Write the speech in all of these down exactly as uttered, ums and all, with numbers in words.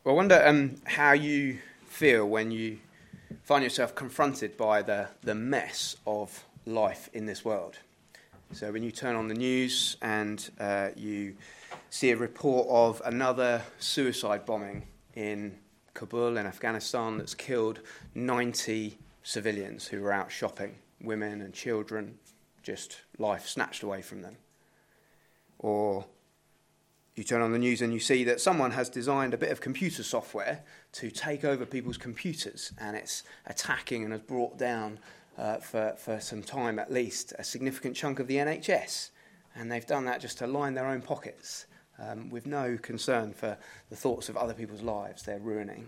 Well, I wonder um, how you feel when you find yourself confronted by the, the mess of life in this world. So when you turn on the news and uh, you see a report of another suicide bombing in Kabul in Afghanistan that's killed ninety civilians who were out shopping, women and children, just life snatched away from them. Or you turn on the news and you see that someone has designed a bit of computer software to take over people's computers, and it's attacking and has brought down, uh, for, for some time at least, a significant chunk of the N H S. And they've done that just to line their own pockets, um, with no concern for the thoughts of other people's lives they're ruining.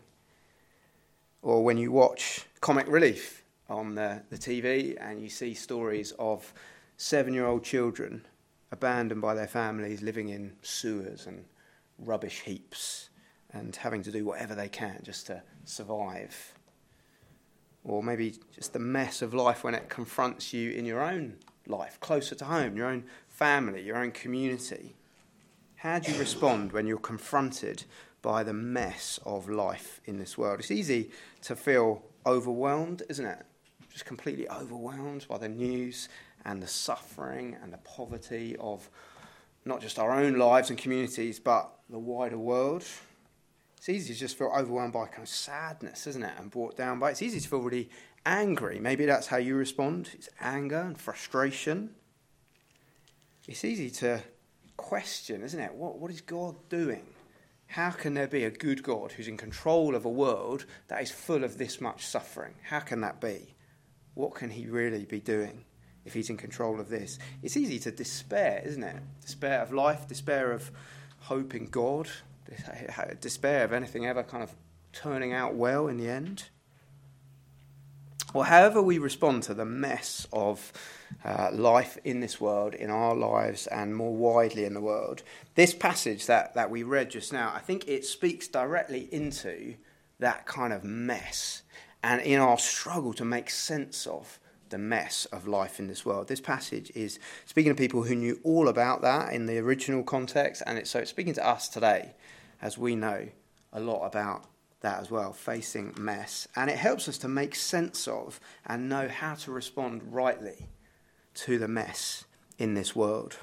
Or when you watch Comic Relief on the, the T V and you see stories of seven-year-old children abandoned by their families, living in sewers and rubbish heaps and having to do whatever they can just to survive. Or maybe just the mess of life when it confronts you in your own life, closer to home, your own family, your own community. How do you respond when you're confronted by the mess of life in this world? It's easy to feel overwhelmed, isn't it? Just completely overwhelmed by the news and the suffering and the poverty of not just our own lives and communities, but the wider world. It's easy to just feel overwhelmed by kind of sadness, isn't it? And brought down by it. It's easy to feel really angry. Maybe that's how you respond. It's anger and frustration. It's easy to question, isn't it? What, what is God doing? How can there be a good God who's in control of a world that is full of this much suffering? How can that be? What can he really be doing if he's in control of this? It's easy to despair, isn't it? Despair of life, despair of hope in God, despair of anything ever kind of turning out well in the end. Or however we respond to the mess of uh, life in this world, in our lives, and more widely in the world, this passage that, that we read just now, I think it speaks directly into that kind of mess and in our struggle to make sense of the mess of life in this world. This passage is speaking to people who knew all about that in the original context, and it's, so it's speaking to us today as we know a lot about that as well, facing mess. And it helps us to make sense of and know how to respond rightly to the mess in this world.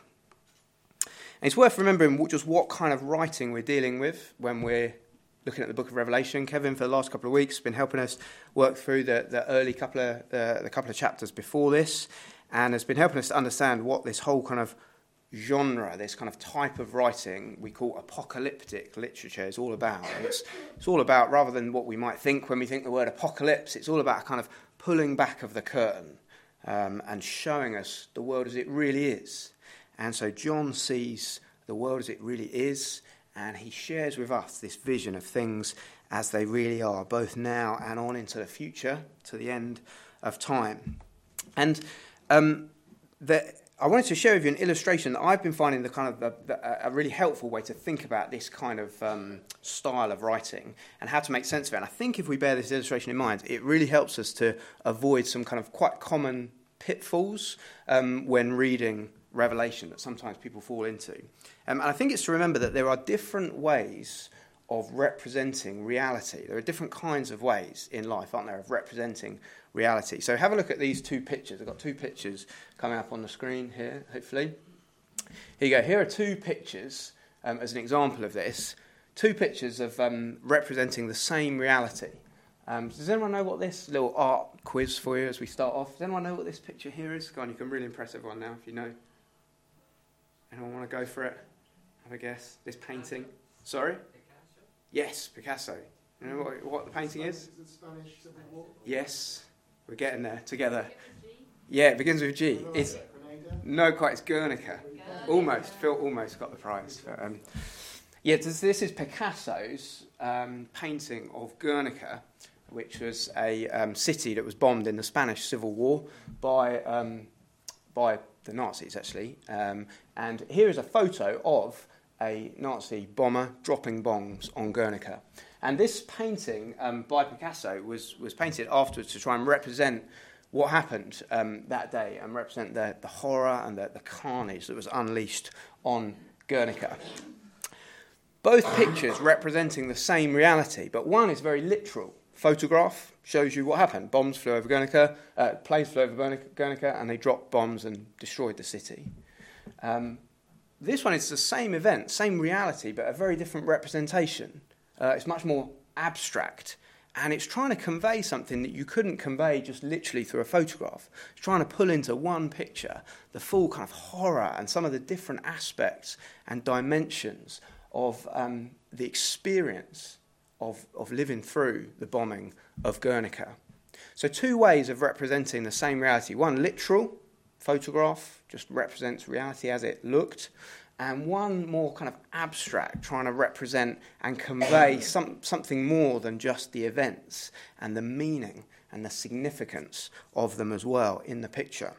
And it's worth remembering just what kind of writing we're dealing with when we're looking at the book of Revelation. Kevin, for the last couple of weeks, has been helping us work through the, the early couple of uh, the couple of chapters before this, and has been helping us to understand what this whole kind of genre, this kind of type of writing we call apocalyptic literature is all about. And it's it's all about, rather than what we might think when we think the word apocalypse, it's all about kind of pulling back of the curtain um, and showing us the world as it really is. And so John sees the world as it really is, and he shares with us this vision of things as they really are, both now and on into the future, to the end of time. And um, the, I wanted to share with you an illustration that I've been finding the kind of the, the, a really helpful way to think about this kind of um, style of writing and how to make sense of it. And I think if we bear this illustration in mind, it really helps us to avoid some kind of quite common pitfalls um, when reading Revelation that sometimes people fall into. Um, and I think it's to remember that there are different ways of representing reality. There are different kinds of ways in life, aren't there, of representing reality. So have a look at these two pictures. I've got two pictures coming up on the screen here, hopefully. Here you go. Here are two pictures um, as an example of this. Two pictures of um, representing the same reality. Um, does anyone know what this little art quiz for you as we start off? Does anyone know what this picture here is? Go on, you can really impress everyone now if you know. Anyone want to go for it? Have a guess. This painting. Sorry? Picasso? Yes, Picasso. You know what, what the painting is? Is it Spanish Civil War? Yes, we're getting there together. Yeah, it begins with G. It's no, quite. It's Guernica. Almost. Phil almost got the prize. But, um, yeah, this, this is Picasso's um, painting of Guernica, which was a um, city that was bombed in the Spanish Civil War by um, by the Nazis, actually. Um, and here is a photo of a Nazi bomber dropping bombs on Guernica. And this painting um, by Picasso was, was painted afterwards to try and represent what happened um, that day and represent the, the horror and the, the carnage that was unleashed on Guernica. both pictures representing the same reality, but one is very literal. Photograph shows you what happened. Bombs flew over Guernica, uh, planes flew over Guernica, and they dropped bombs and destroyed the city. Um, this one is the same event, same reality, but a very different representation. Uh, it's much more abstract, and it's trying to convey something that you couldn't convey just literally through a photograph. It's trying to pull into one picture the full kind of horror and some of the different aspects and dimensions of um, the experience of, of living through the bombing of Guernica. So two ways of representing the same reality. One, literal, photograph, just represents reality as it looked, and one more kind of abstract, trying to represent and convey some, something more than just the events and the meaning and the significance of them as well in the picture.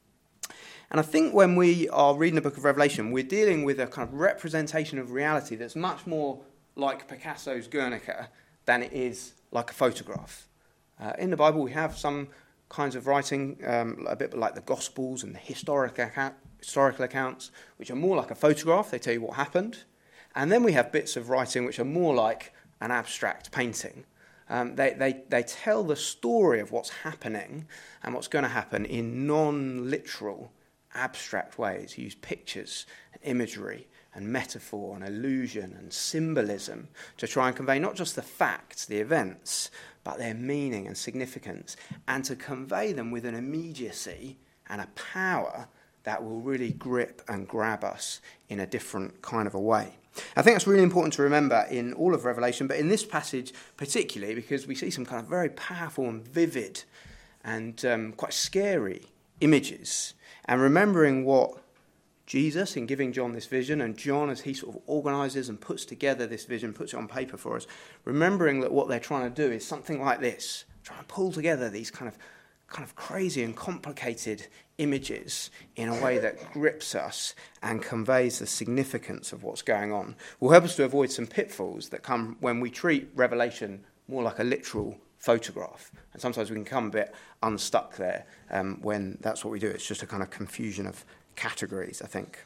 And I think when we are reading the book of Revelation, we're dealing with a kind of representation of reality that's much more like Picasso's Guernica than it is like a photograph. Uh, in the Bible, we have some kinds of writing, um, a bit like the Gospels and the historic account, historical accounts, which are more like a photograph. They tell you what happened. And then we have bits of writing which are more like an abstract painting. Um, they, they, they tell the story of what's happening and what's going to happen in non-literal, abstract ways. You use pictures and imagery and metaphor and illusion and symbolism to try and convey not just the facts, the events, but their meaning and significance, and to convey them with an immediacy and a power that will really grip and grab us in a different kind of a way. I think that's really important to remember in all of Revelation, but in this passage particularly, because we see some kind of very powerful and vivid and um, quite scary images. And remembering what Jesus, in giving John this vision, and John as he sort of organises and puts together this vision, puts it on paper for us, remembering that what they're trying to do is something like this, trying to pull together these kind of kind of crazy and complicated images in a way that grips us and conveys the significance of what's going on, will help us to avoid some pitfalls that come when we treat Revelation more like a literal photograph. And sometimes we can come a bit unstuck there um, when that's what we do. It's just a kind of confusion of categories, I think.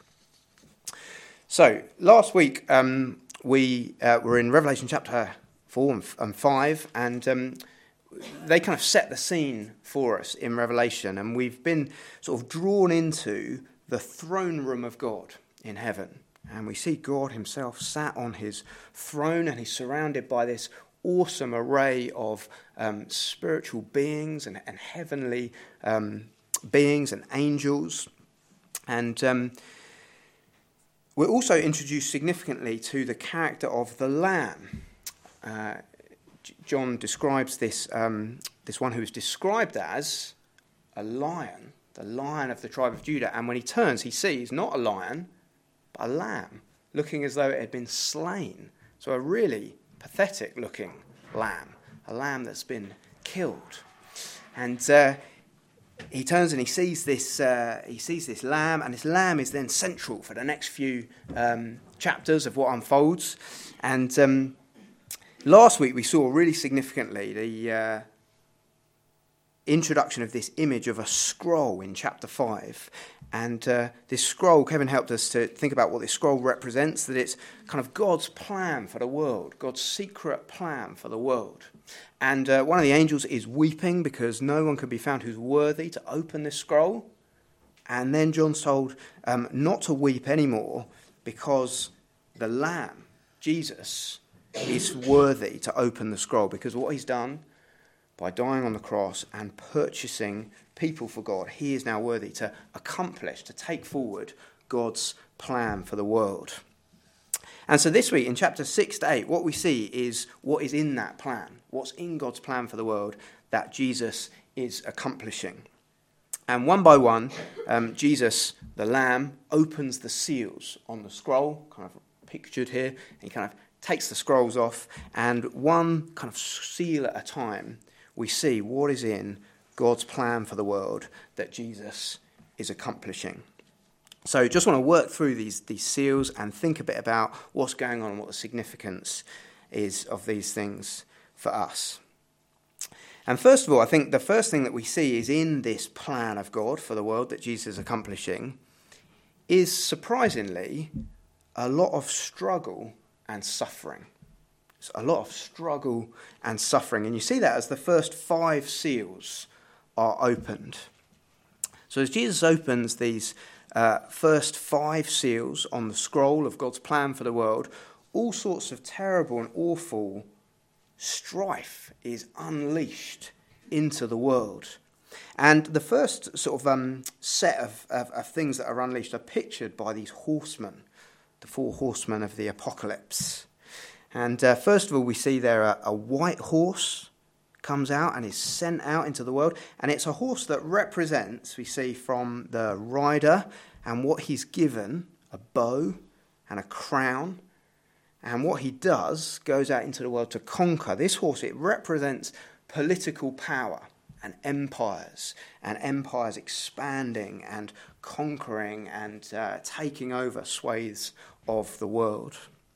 So, last week um, we uh, were in Revelation chapter four and, f- and five, and um, they kind of set the scene for us in Revelation, and we've been sort of drawn into the throne room of God in heaven. And we see God himself sat on his throne, and he's surrounded by this awesome array of um, spiritual beings and, and heavenly um, beings and angels. And um, we're also introduced significantly to the character of the Lamb. Uh, John describes this um, this one who is described as a lion, the lion of the tribe of Judah. And when he turns, he sees not a lion, but a lamb, looking as though it had been slain. So a really pathetic-looking lamb, a lamb that's been killed. And uh, he turns and he sees this. Uh, he sees this lamb, and this lamb is then central for the next few um, chapters of what unfolds. And um, last week we saw really significantly the uh, introduction of this image of a scroll in chapter five. And uh, this scroll, Kevin helped us to think about what this scroll represents, that it's kind of God's plan for the world, God's secret plan for the world. And uh, one of the angels is weeping because no one can be found who's worthy to open this scroll. And then John's told um, not to weep anymore because the Lamb, Jesus, is worthy to open the scroll, because what he's done by dying on the cross and purchasing people for God, he is now worthy to accomplish, to take forward God's plan for the world. And so this week in chapter six to eight, what we see is what is in that plan, what's in God's plan for the world that Jesus is accomplishing. And one by one, um, Jesus, the Lamb, opens the seals on the scroll, kind of pictured here, and he kind of takes the scrolls off, and one kind of seal at a time, we see what is in God's plan for the world that Jesus is accomplishing. So just want to work through these, these seals and think a bit about what's going on and what the significance is of these things for us. And first of all, I think the first thing that we see is in this plan of God for the world that Jesus is accomplishing is surprisingly a lot of struggle and suffering. It's a lot of struggle and suffering. And you see that as the first five seals are opened. So as Jesus opens these uh, first five seals on the scroll of God's plan for the world, all sorts of terrible and awful strife is unleashed into the world. And the first sort of um, set of, of, of things that are unleashed are pictured by these horsemen, the four horsemen of the apocalypse. And uh, first of all, we see there a, a white horse comes out and is sent out into the world. And it's a horse that represents, we see from the rider and what he's given, a bow and a crown. And what he does goes out into the world to conquer. This horse, it represents political power and empires, and empires expanding and conquering and uh, taking over swathes of the world.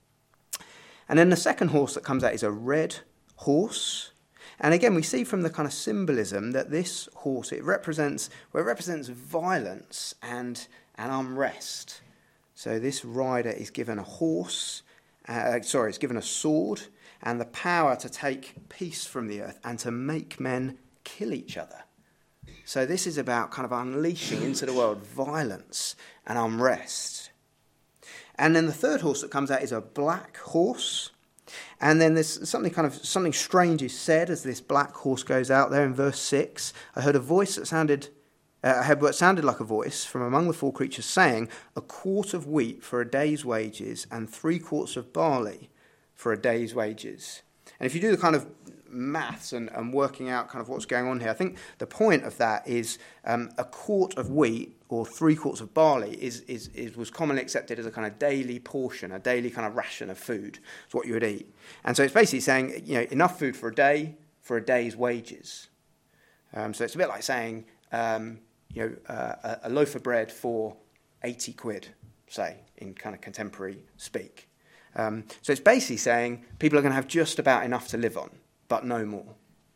And then the second horse that comes out is a red horse. And again, we see from the kind of symbolism that this horse, it represents, well, it represents violence and, and unrest. So this rider is given a horse, uh, sorry, is given a sword and the power to take peace from the earth and to make men kill each other. So this is about kind of unleashing into the world violence and unrest. And then the third horse that comes out is a black horse. And then there's something kind of something strange is said as this black horse goes out there in verse six. I heard a voice that sounded, uh, I heard what sounded like a voice from among the four creatures saying, "A quart of wheat for a day's wages and three quarts of barley for a day's wages." And if you do the kind of maths and, and working out kind of what's going on here, I think the point of that is um, a quart of wheat or three quarts of barley is, is, is was commonly accepted as a kind of daily portion, a daily kind of ration of food. It's what you would eat. And so it's basically saying, you know, enough food for a day, for a day's wages. Um, so it's a bit like saying, um, you know, uh, a, a loaf of bread for eighty quid, say, in kind of contemporary speak. Um, so it's basically saying people are going to have just about enough to live on, but no more.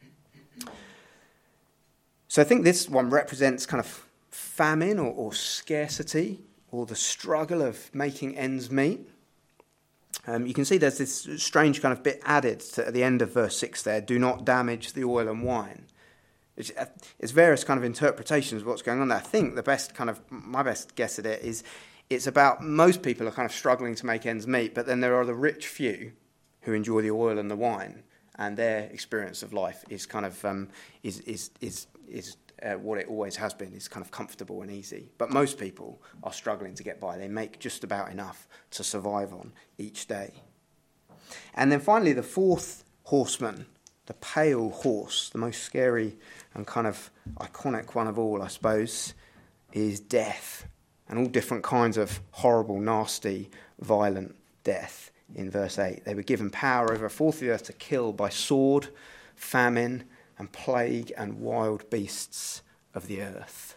So I think this one represents kind of famine or, or scarcity or the struggle of making ends meet. Um, you can see there's this strange kind of bit added to, at the end of verse six there, "Do not damage the oil and wine." It's, it's various kind of interpretations of what's going on there. I think the best kind of, my best guess at it is it's about most people are kind of struggling to make ends meet, but then there are the rich few who enjoy the oil and the wine, and their experience of life is kind of um, is is is is uh, what it always has been, is kind of comfortable and easy. But most people are struggling to get by. They make just about enough to survive on each day. And then finally, the fourth horseman, the pale horse, the most scary and kind of iconic one of all, I suppose, is death, and all different kinds of horrible, nasty, violent death. In verse eight, they were given power over a fourth of the earth to kill by sword, famine, and plague, and wild beasts of the earth.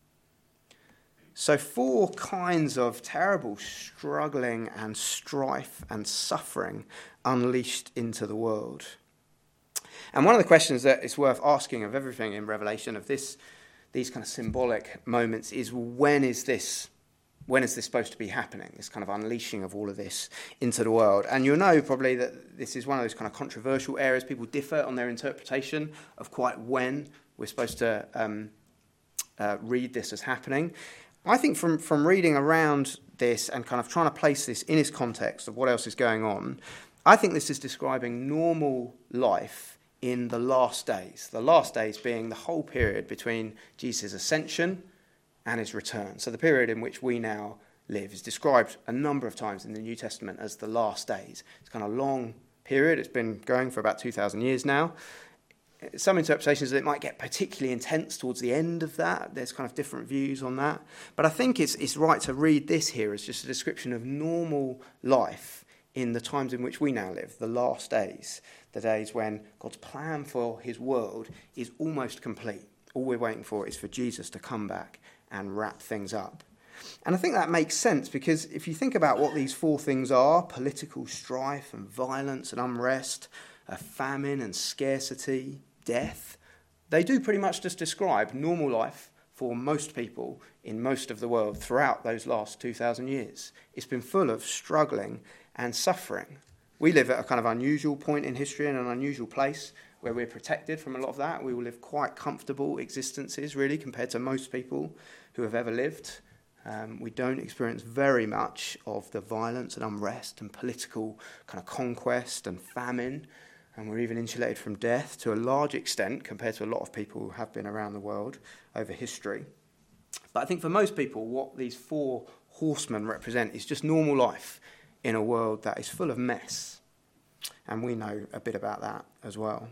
So four kinds of terrible struggling and strife and suffering unleashed into the world. And one of the questions that it's worth asking of everything in Revelation, of this, these kind of symbolic moments, is when is this When is this supposed to be happening, this kind of unleashing of all of this into the world? And you'll know probably that this is one of those kind of controversial areas. People differ on their interpretation of quite when we're supposed to um, uh, read this as happening. I think from, from reading around this and kind of trying to place this in its context of what else is going on, I think this is describing normal life in the last days. The last days being the whole period between Jesus' ascension and his return. So the period in which we now live is described a number of times in the New Testament as the last days. It's kind of a long period. It's been going for about two thousand years now. Some interpretations that it might get particularly intense towards the end of that. There's kind of different views on that. But I think it's it's right to read this here as just a description of normal life in the times in which we now live, the last days, the days when God's plan for his world is almost complete. All we're waiting for is for Jesus to come back and wrap things up. And I think that makes sense, because if you think about what these four things are, political strife and violence and unrest, uh, famine and scarcity, death, they do pretty much just describe normal life for most people in most of the world throughout those last two thousand years. It's been full of struggling and suffering. We live at a kind of unusual point in history and an unusual place where we're protected from a lot of that. We will live quite comfortable existences, really, compared to most people who have ever lived. Um, we don't experience very much of the violence and unrest and political kind of conquest and famine, and we're even insulated from death to a large extent compared to a lot of people who have been around the world over history. But I think for most people, what these four horsemen represent is just normal life in a world that is full of mess. And we know a bit about that as well.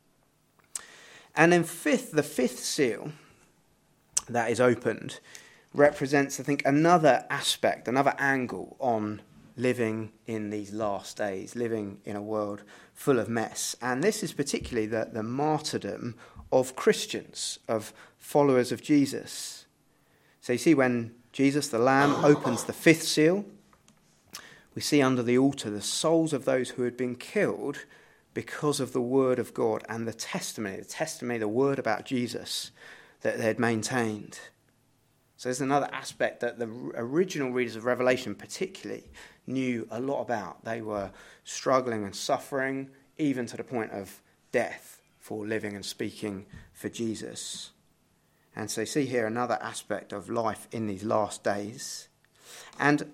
And then fifth, the fifth seal that is opened represents, I think, another aspect, another angle on living in these last days, living in a world full of mess. And this is particularly the, the martyrdom of Christians, of followers of Jesus. So you see when Jesus, the Lamb, opens the fifth seal, we see under the altar the souls of those who had been killed because of the word of God and the testimony, the testimony, the word about Jesus that they had maintained. So there's another aspect that the original readers of Revelation particularly knew a lot about. They were struggling and suffering, even to the point of death, for living and speaking for Jesus. And so you see here another aspect of life in these last days. And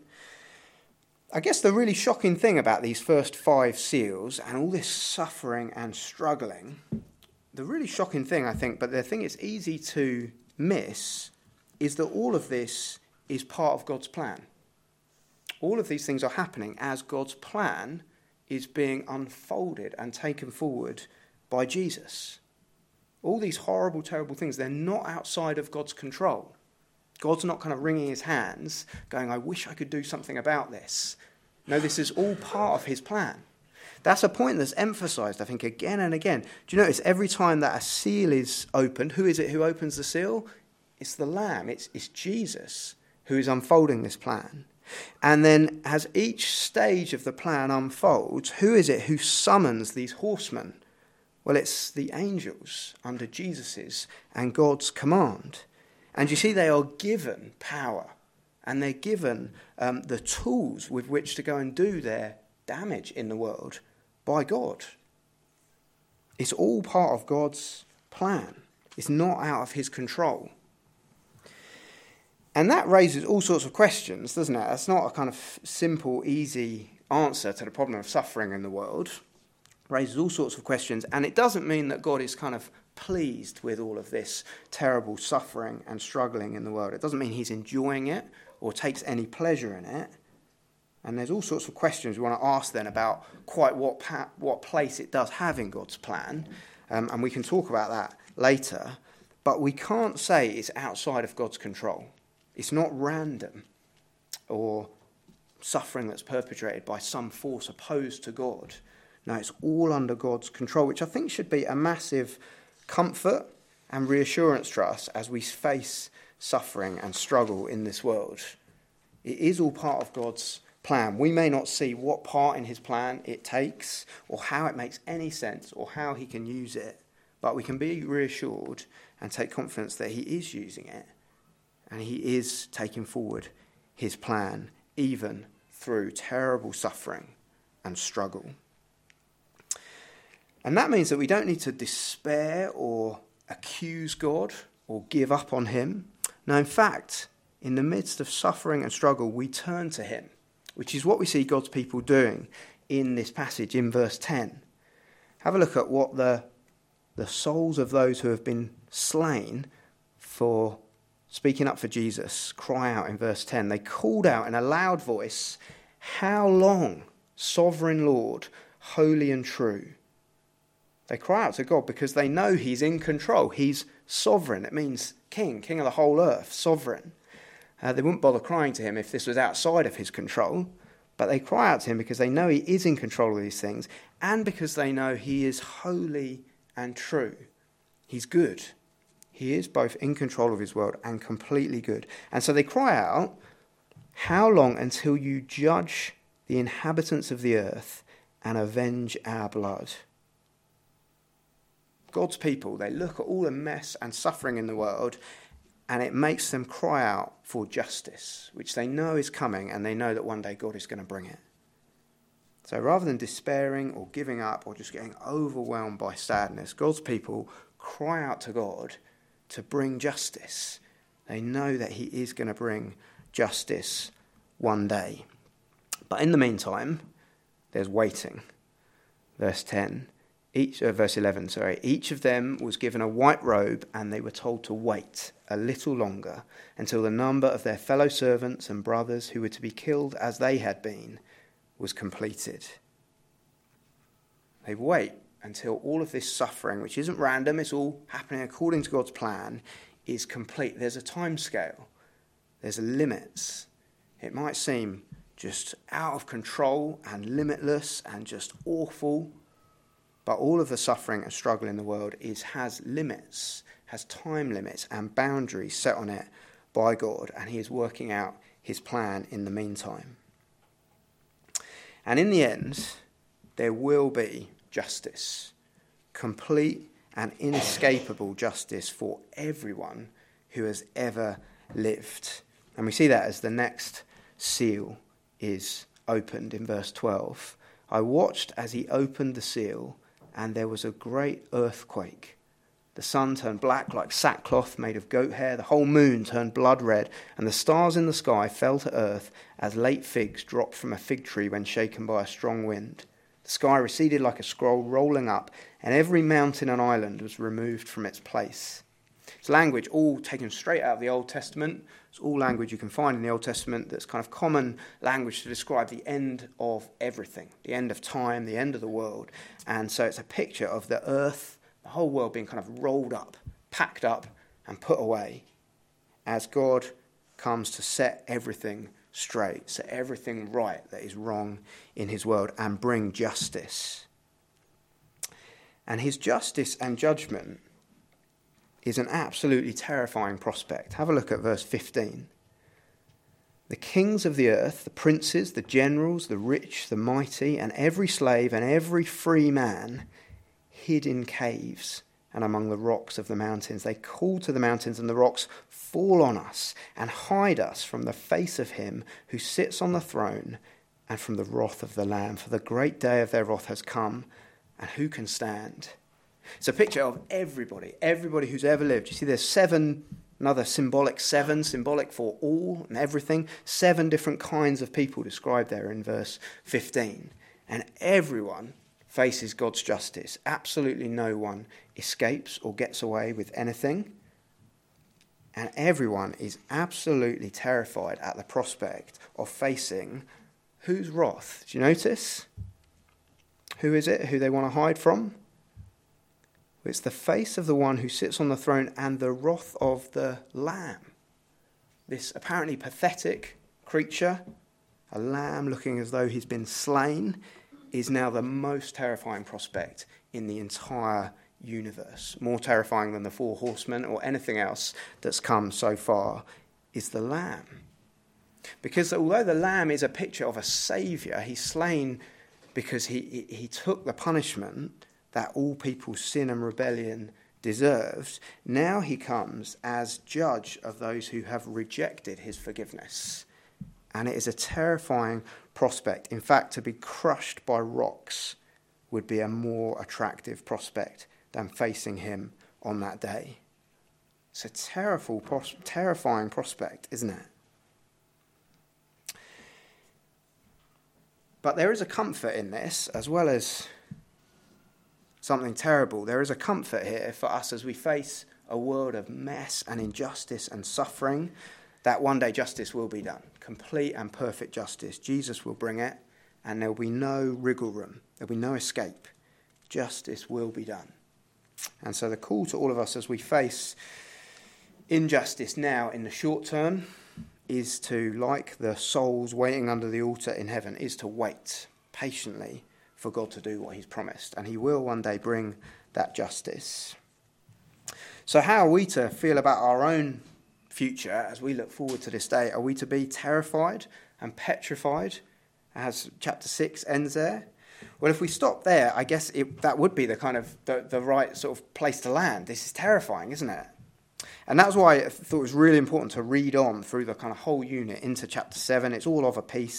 I guess the really shocking thing about these first five seals and all this suffering and struggling, the really shocking thing, I think, but the thing it's easy to miss, is that all of this is part of God's plan. All of these things are happening as God's plan is being unfolded and taken forward by Jesus. All these horrible, terrible things, they're not outside of God's control. God's not kind of wringing his hands, going, I wish I could do something about this. No, this is all part of his plan. That's a point that's emphasised, I think, again and again. Do you notice every time that a seal is opened, who is it who opens the seal? It's the Lamb. It's, it's Jesus who is unfolding this plan. And then as each stage of the plan unfolds, who is it who summons these horsemen? Well, it's the angels under Jesus's and God's command. And you see, they are given power and they're given um, the tools with which to go and do their damage in the world by God. It's all part of God's plan. It's not out of his control. And that raises all sorts of questions, doesn't it? That's not a kind of simple, easy answer to the problem of suffering in the world. It raises all sorts of questions, and it doesn't mean that God is kind of pleased with all of this terrible suffering and struggling in the world. It doesn't mean he's enjoying it or takes any pleasure in it. And there's all sorts of questions we want to ask then about quite what pa- what place it does have in God's plan, um, and we can talk about that later. But we can't say it's outside of God's control. It's not random or suffering that's perpetrated by some force opposed to God. No, it's all under God's control, which I think should be a massive comfort and reassurance to us as we face suffering and struggle in this world. It is all part of God's plan. We may not see what part in his plan it takes or how it makes any sense or how he can use it, but we can be reassured and take confidence that he is using it and he is taking forward his plan even through terrible suffering and struggle. And that means that we don't need to despair or accuse God or give up on him. No, in fact, in the midst of suffering and struggle, we turn to him, which is what we see God's people doing in this passage in verse ten. Have a look at what the, the souls of those who have been slain for speaking up for Jesus cry out in verse ten. They called out in a loud voice, "How long, sovereign Lord, holy and true?" They cry out to God because they know he's in control. He's sovereign. It means king, king of the whole earth, sovereign. Uh, they wouldn't bother crying to him if this was outside of his control, but they cry out to him because they know he is in control of these things and because they know he is holy and true. He's good. He is both in control of his world and completely good. And so they cry out, "How long until you judge the inhabitants of the earth and avenge our blood?" God's people, they look at all the mess and suffering in the world and it makes them cry out for justice, which they know is coming and they know that one day God is going to bring it. So rather than despairing or giving up or just getting overwhelmed by sadness, God's people cry out to God to bring justice. They know that he is going to bring justice one day. But in the meantime, there's waiting. Verse ten, each uh, verse eleven, sorry. Each of them was given a white robe, and they were told to wait a little longer until the number of their fellow servants and brothers who were to be killed as they had been was completed. They wait until all of this suffering, which isn't random, it's all happening according to God's plan, is complete. There's a time scale. There's limits. It might seem just out of control and limitless and just awful, but all of the suffering and struggle in the world is has limits, has time limits and boundaries set on it by God, and he is working out his plan in the meantime. And in the end, there will be justice, complete and inescapable justice for everyone who has ever lived. And we see that as the next seal is opened in verse twelve. I watched as he opened the seal, and there was a great earthquake. The sun turned black like sackcloth made of goat hair. The whole moon turned blood red, and the stars in the sky fell to earth as late figs drop from a fig tree when shaken by a strong wind. The sky receded like a scroll rolling up, and every mountain and island was removed from its place. It's language all taken straight out of the Old Testament. It's all language you can find in the Old Testament that's kind of common language to describe the end of everything, the end of time, the end of the world. And so it's a picture of the earth, the whole world being kind of rolled up, packed up and put away as God comes to set everything straight, set everything right that is wrong in his world and bring justice. And his justice and judgment is an absolutely terrifying prospect. Have a look at verse fifteen. The kings of the earth, the princes, the generals, the rich, the mighty, and every slave and every free man hid in caves and among the rocks of the mountains. They called to the mountains and the rocks, fall on us and hide us from the face of him who sits on the throne and from the wrath of the Lamb. For the great day of their wrath has come, and who can stand? It's a picture of everybody, everybody who's ever lived. You see there's seven, another symbolic seven, symbolic for all and everything. Seven different kinds of people described there in verse fifteen. And everyone faces God's justice. Absolutely no one escapes or gets away with anything. And everyone is absolutely terrified at the prospect of facing whose wrath? Do you notice? Who is it who they want to hide from? It's the face of the one who sits on the throne and the wrath of the Lamb. This apparently pathetic creature, a lamb looking as though he's been slain, is now the most terrifying prospect in the entire universe. More terrifying than the four horsemen or anything else that's come so far is the Lamb. Because although the Lamb is a picture of a saviour, he's slain because he, he, he took the punishment that all people's sin and rebellion deserved. Now he comes as judge of those who have rejected his forgiveness. And it is a terrifying prospect. In fact, to be crushed by rocks would be a more attractive prospect than facing him on that day. It's a terrible, terrifying prospect, isn't it? But there is a comfort in this, as well as something terrible. There is a comfort here for us as we face a world of mess and injustice and suffering, that one day justice will be done. Complete and perfect justice. Jesus will bring it, and there will be no wriggle room. There will be no escape. Justice will be done. And so the call to all of us as we face injustice now in the short term is to, like the souls waiting under the altar in heaven, is to wait patiently for God to do what he's promised. And he will one day bring that justice. So how are we to feel about our own future as we look forward to this day? Are we to be terrified and petrified as chapter six ends there? Well, if we stop there, I guess it, that would be the kind of the, the right sort of place to land. This is terrifying, isn't it? And that's why I thought it was really important to read on through the kind of whole unit into chapter seven. It's all of a piece.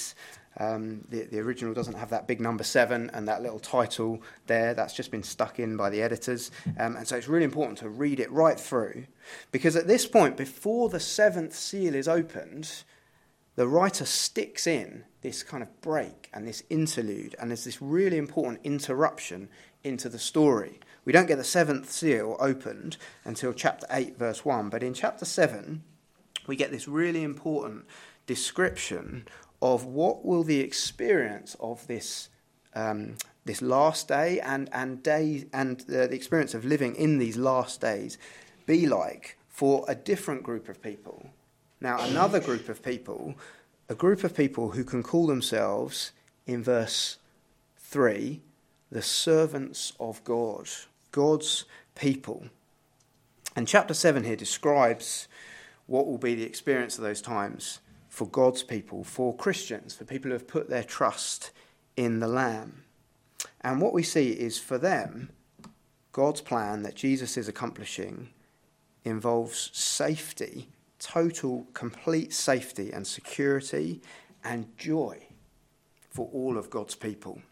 Um, the, the original doesn't have that big number seven and that little title there. That's just been stuck in by the editors. Um, and so it's really important to read it right through, because at this point, before the seventh seal is opened, the writer sticks in this kind of break and this interlude, and there's this really important interruption into the story. We don't get the seventh seal opened until chapter eight, verse one, but in chapter seven, we get this really important description of what will the experience of this um, this last day and and day and uh, the experience of living in these last days be like for a different group of people. Now, another group of people, a group of people who can call themselves, in verse three, the servants of God, God's people. And chapter seven here describes what will be the experience of those times for God's people, for Christians, for people who have put their trust in the Lamb. And what we see is, for them, God's plan that Jesus is accomplishing involves safety, total, complete safety and security and joy for all of God's people.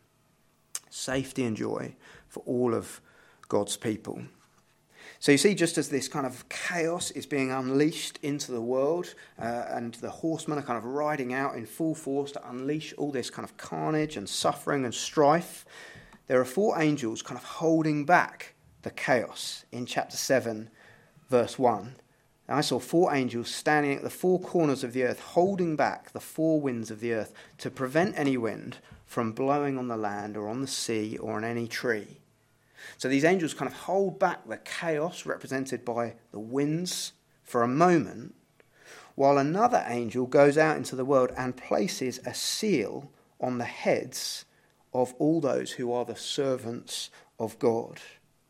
Safety and joy for all of God's people. So you see, just as this kind of chaos is being unleashed into the world, uh, and the horsemen are kind of riding out in full force to unleash all this kind of carnage and suffering and strife, there are four angels kind of holding back the chaos in chapter seven, verse one. And I saw four angels standing at the four corners of the earth, holding back the four winds of the earth to prevent any wind from blowing on the land or on the sea or on any tree. So these angels kind of hold back the chaos represented by the winds for a moment, while another angel goes out into the world and places a seal on the heads of all those who are the servants of God.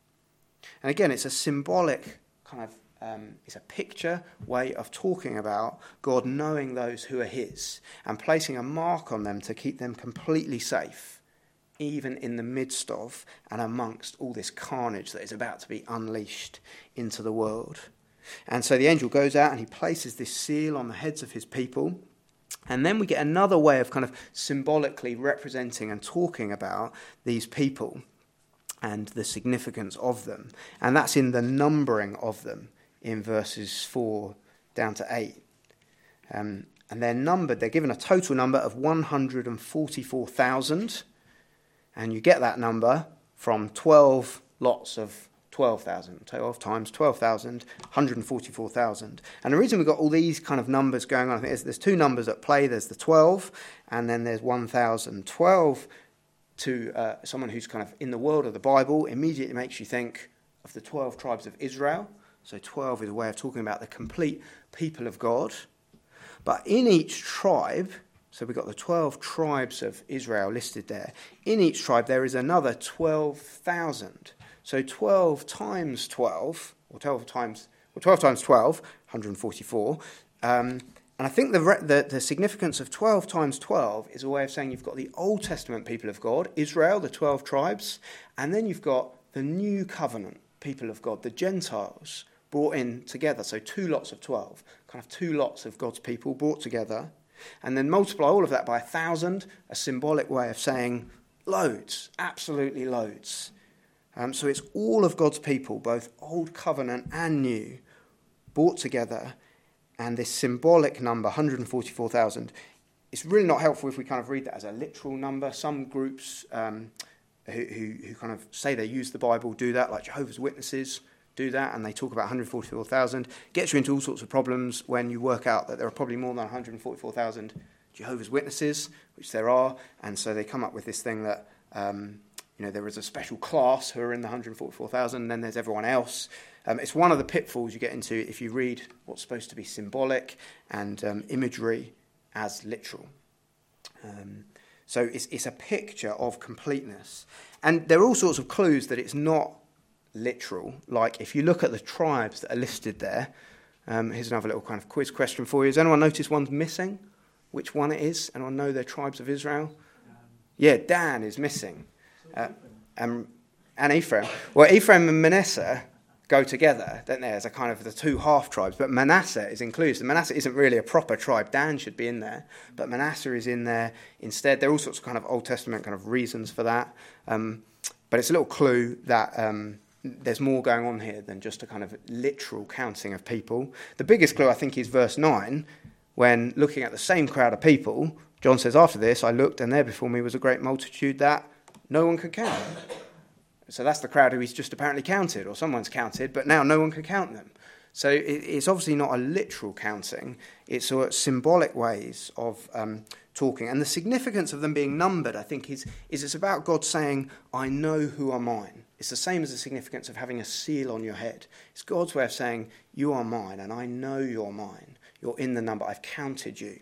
And again, it's a symbolic kind of, um, it's a picture way of talking about God knowing those who are his and placing a mark on them to keep them completely safe, even in the midst of and amongst all this carnage that is about to be unleashed into the world. And so the angel goes out and he places this seal on the heads of his people. And then we get another way of kind of symbolically representing and talking about these people and the significance of them. And that's in the numbering of them in verses four down to eight. Um, and they're numbered, they're given a total number of one hundred forty-four thousand. And you get that number from twelve lots of twelve thousand. twelve times twelve thousand, one hundred forty-four thousand. And the reason we've got all these kind of numbers going on, I think is there's two numbers at play. There's the twelve, and then there's one thousand. twelve, to uh, someone who's kind of in the world of the Bible, immediately makes you think of the twelve tribes of Israel. So twelve is a way of talking about the complete people of God. But in each tribe, so we've got the twelve tribes of Israel listed there. In each tribe there is another twelve thousand. So twelve times twelve, or twelve times, well, twelve times twelve, one hundred forty-four. Um, and I think the, the the significance of twelve times twelve is a way of saying you've got the Old Testament people of God, Israel, the twelve tribes, and then you've got the New Covenant people of God, the Gentiles, brought in together. So two lots of twelve, kind of two lots of God's people brought together. And then multiply all of that by a thousand, a symbolic way of saying loads, absolutely loads. Um, so it's all of God's people, both Old Covenant and New, brought together. And this symbolic number, one hundred forty-four thousand, it's really not helpful if we kind of read that as a literal number. Some groups um, who, who, who kind of say they use the Bible do that, like Jehovah's Witnesses do that, and they talk about one hundred forty-four thousand. Gets you into all sorts of problems when you work out that there are probably more than one hundred forty-four thousand Jehovah's Witnesses, which there are, and so they come up with this thing that um, you know there is a special class who are in the one hundred forty-four thousand, and then there's everyone else. Um, it's one of the pitfalls you get into if you read what's supposed to be symbolic and um, imagery as literal. Um, so it's, it's a picture of completeness, and there are all sorts of clues that it's not literal. Like if you look at the tribes that are listed there, um, here's another little kind of quiz question for you. Has anyone noticed one's missing? Which one it is? Anyone know their tribes of Israel? Dan. Yeah, Dan is missing. Uh, um, and Ephraim. Well, Ephraim and Manasseh go together, don't they, as a kind of the two half tribes. But Manasseh is included. Manasseh isn't really a proper tribe. Dan should be in there, but Manasseh is in there instead. There are all sorts of kind of Old Testament kind of reasons for that. Um, but it's a little clue that um, there's more going on here than just a kind of literal counting of people. The biggest clue, I think, is verse nine, when looking at the same crowd of people, John says, after this, I looked, and there before me was a great multitude that no one could count. So that's the crowd who he's just apparently counted, or someone's counted, but now no one can count them. So it, it's obviously not a literal counting. It's sort of symbolic ways of um, talking. And the significance of them being numbered, I think, is, is it's about God saying, I know who are mine. It's the same as the significance of having a seal on your head. It's God's way of saying, you are mine, and I know you're mine. You're in the number. I've counted you.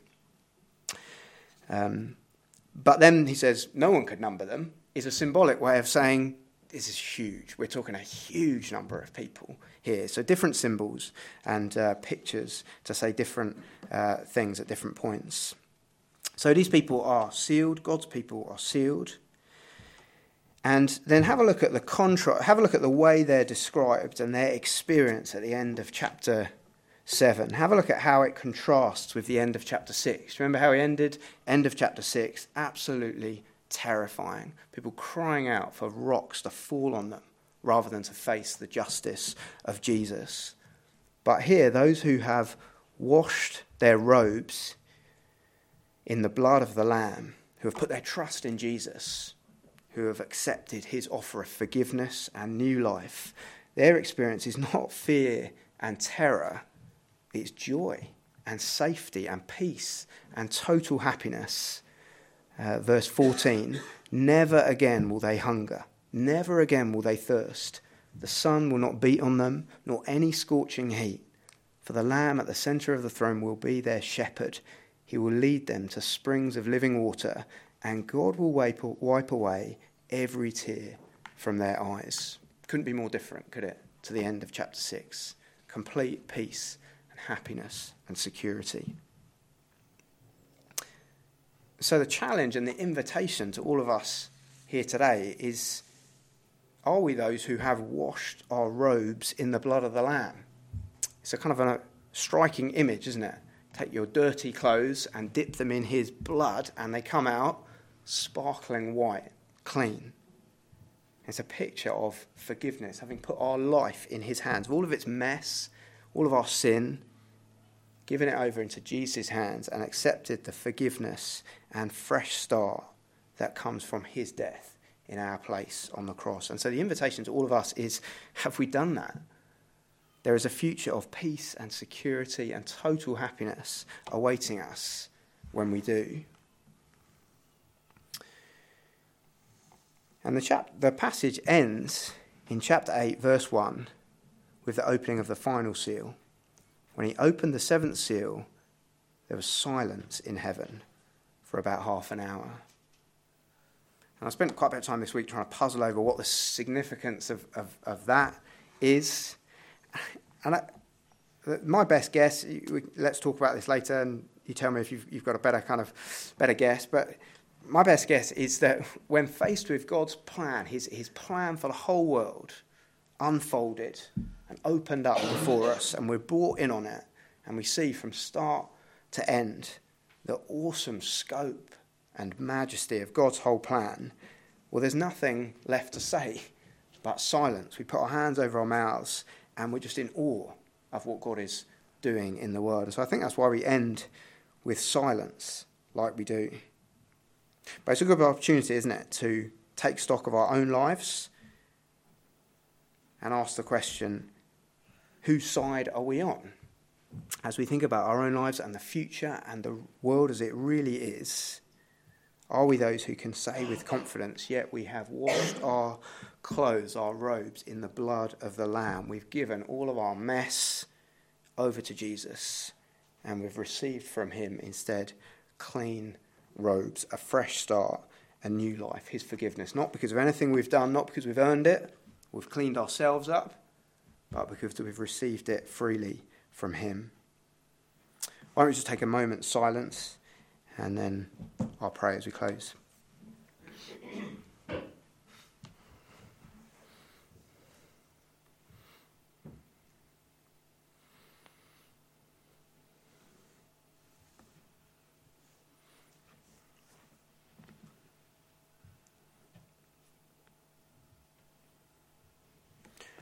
Um, but then he says, no one could number them, is a symbolic way of saying, this is huge. We're talking a huge number of people here. So different symbols and uh, pictures to say different uh, things at different points. So these people are sealed. God's people are sealed. And then have a look at the contra- have a look at the way they're described and their experience at the end of chapter seven. Have a look at how it contrasts with the end of chapter six. Remember how he ended? End of chapter six, absolutely terrifying. People crying out for rocks to fall on them rather than to face the justice of Jesus. But here, those who have washed their robes in the blood of the Lamb, who have put their trust in Jesus, who have accepted his offer of forgiveness and new life, their experience is not fear and terror, it's joy and safety and peace and total happiness. Uh, verse fourteen, never again will they hunger, never again will they thirst. The sun will not beat on them, nor any scorching heat. For the Lamb at the centre of the throne will be their shepherd. He will lead them to springs of living water, and God will wipe, wipe away every tear from their eyes. Couldn't be more different, could it, to the end of chapter six. Complete peace and happiness and security. So the challenge and the invitation to all of us here today is, are we those who have washed our robes in the blood of the Lamb? It's a kind of a striking image, isn't it? Take your dirty clothes and dip them in his blood, and they come out sparkling white, clean. It's a picture of forgiveness, having put our life in his hands, all of its mess, all of our sin, given it over into Jesus' hands and accepted the forgiveness and fresh start that comes from his death in our place on the cross. And so the invitation to all of us is, have we done that? There is a future of peace and security and total happiness awaiting us when we do. And the, chap- the passage ends in chapter eight, verse one, with the opening of the final seal. When he opened the seventh seal, there was silence in heaven for about half an hour. And I spent quite a bit of time this week trying to puzzle over what the significance of, of, of that is. And I, my best guess, we, let's talk about this later, and you tell me if you've, you've got a better kind of better guess, but my best guess is that when faced with God's plan, his, his plan for the whole world, unfolded and opened up before us, and we're brought in on it, and we see from start to end the awesome scope and majesty of God's whole plan, well, there's nothing left to say but silence. We put our hands over our mouths, and we're just in awe of what God is doing in the world. And so I think that's why we end with silence like we do. But it's a good opportunity, isn't it, to take stock of our own lives and ask the question, whose side are we on? As we think about our own lives and the future and the world as it really is, are we those who can say with confidence, yet we have washed our clothes, our robes, in the blood of the Lamb. We've given all of our mess over to Jesus, and we've received from him instead clean robes, a fresh start, a new life, his forgiveness, not because of anything we've done, not because we've earned it, we've cleaned ourselves up, but because we've received it freely from him. Why don't we just take a moment's silence, and then I'll pray as we close.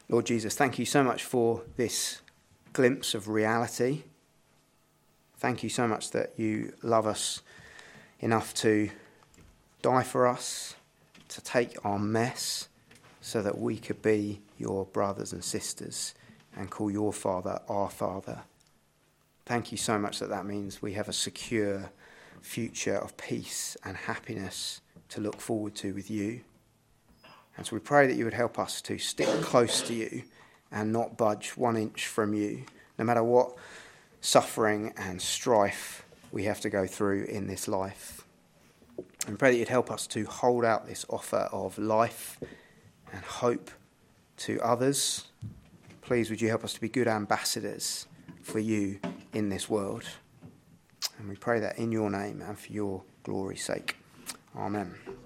Lord Jesus, thank you so much for this glimpse of reality. Thank you so much that you love us enough to die for us, to take our mess so that we could be your brothers and sisters and call your Father our Father. Thank you so much that that means we have a secure future of peace and happiness to look forward to with you. And so we pray that you would help us to stick close to you and not budge one inch from you, no matter what suffering and strife we have to go through in this life. And pray that you'd help us to hold out this offer of life and hope to others. Please, would you help us to be good ambassadors for you in this world? And we pray that in your name and for your glory's sake. Amen.